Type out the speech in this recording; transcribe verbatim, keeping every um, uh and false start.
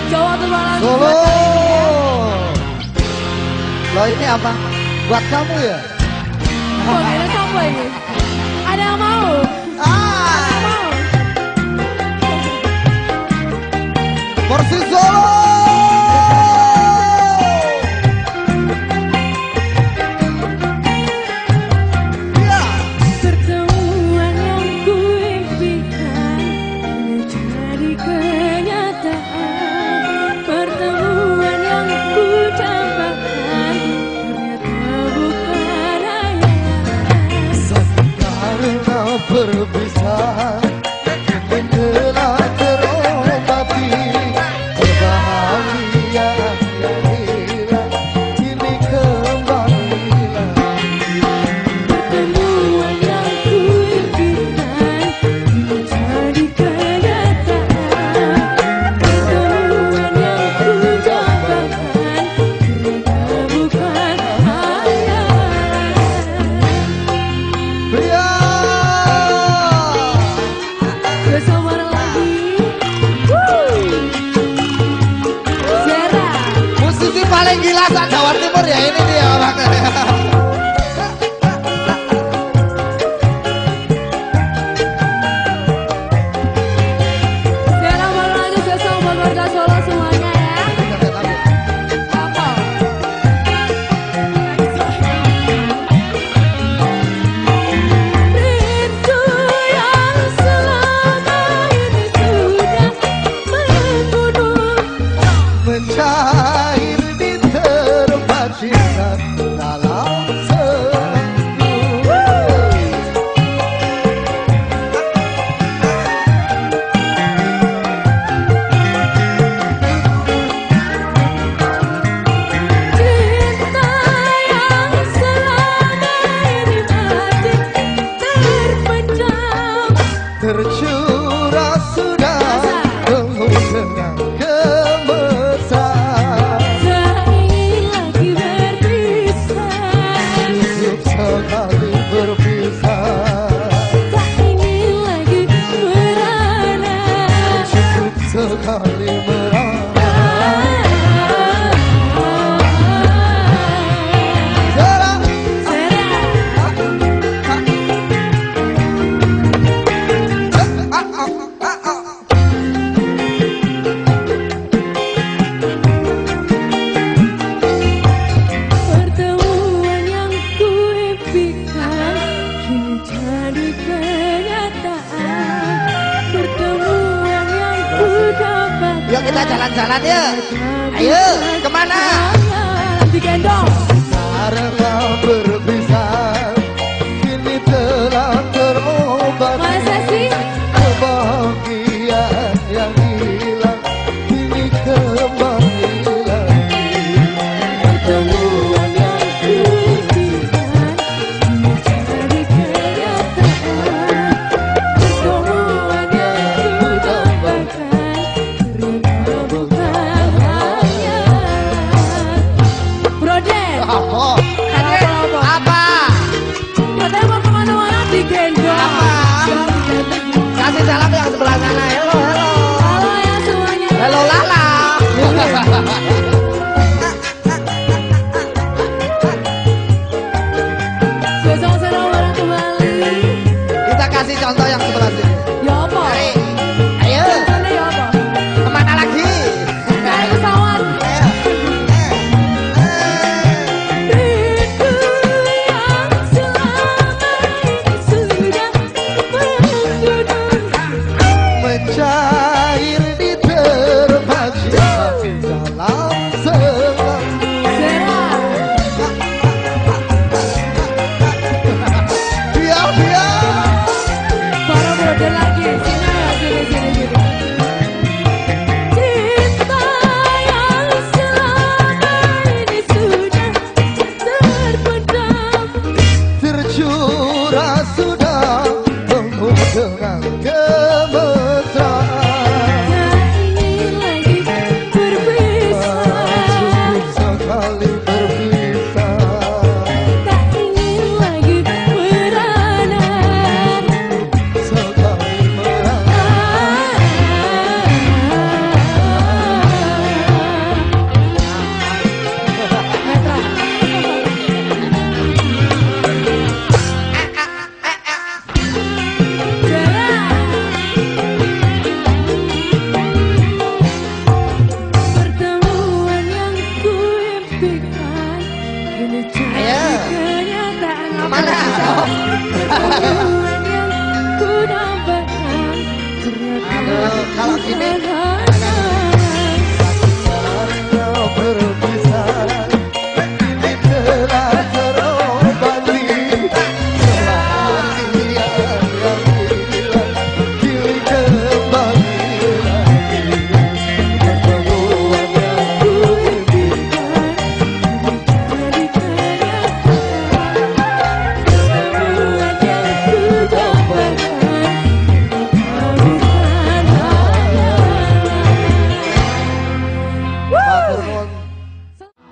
Jawa Timur. Solo. Loh ini apa? Buat kamu ya? Kok ini siapa ini? Ada yang mau? Ah. Ada yang mau? Persis Solo. Pertemuan yang kuimpikan menjadi kenyataan. Pertemuan yang ku dambakan ternyata bukan hayalan. Karena perpisahan ini telah terobati. Kebahagiaan yang hilang kini kembali lagi. Pertemuan yang kuimpikan menjadi kenyataan. Pertemuan yang ku dambakan ternyata bukan hayalan. Pria Bersama lagi Wuh. Zera. musisi paling gila saat Jawa Timur ya ini dia orangnya. Zera baru lanjut besok buat warga Solo semuanya ya. Apa? Rindu yang selama ini sudah membunuh. Mencair di tempat cinta dalam seminggu. Cinta yang selama ini mati terpendam. Tercurah sudah penuh dengan kemesan. Tak ingin lagi berpisah. Hidup sekali berpisah. Tak ingin lagi merana. Cukup sekali merana. Zara. Pertemuan yang kuimpikan kini jadi kenyataan. Pertemuan yang ku dapatkan. Yuk kita jalan-jalan ya. Ayo, kemana? Digendong. Karena berpisah kini telah terobati. Masa sih? Kebahagiaan yang hilang kini kembali lagi. Pertemuan yang kuimpikan kini jadi kenyataan. Pertemuan yang ku dambakan ternyata bukan hayalan. Broden. Apa? Apa? Apa? Katanya mau kemana-mana digendong. Apa? Kasih salam yang sebelah sana. Halo, halo. Halo ya semuanya. Halo Lala. Besok sedang bareng kembali. Kita kasih contoh yang sebelah sini. Ya apa? Hai. Ayo, Contohnya ya apa? kemana lagi? Naik pesawat. Rindu yang selama ini sudah membunuh. Mencair di tempat cinta dalam seminggu. Zera. Diam, diam. Para broden lagi. Sini ya, sini, sini, sini. Cinta yang selama ini sudah terpendam. Tercurah sudah penuh dengan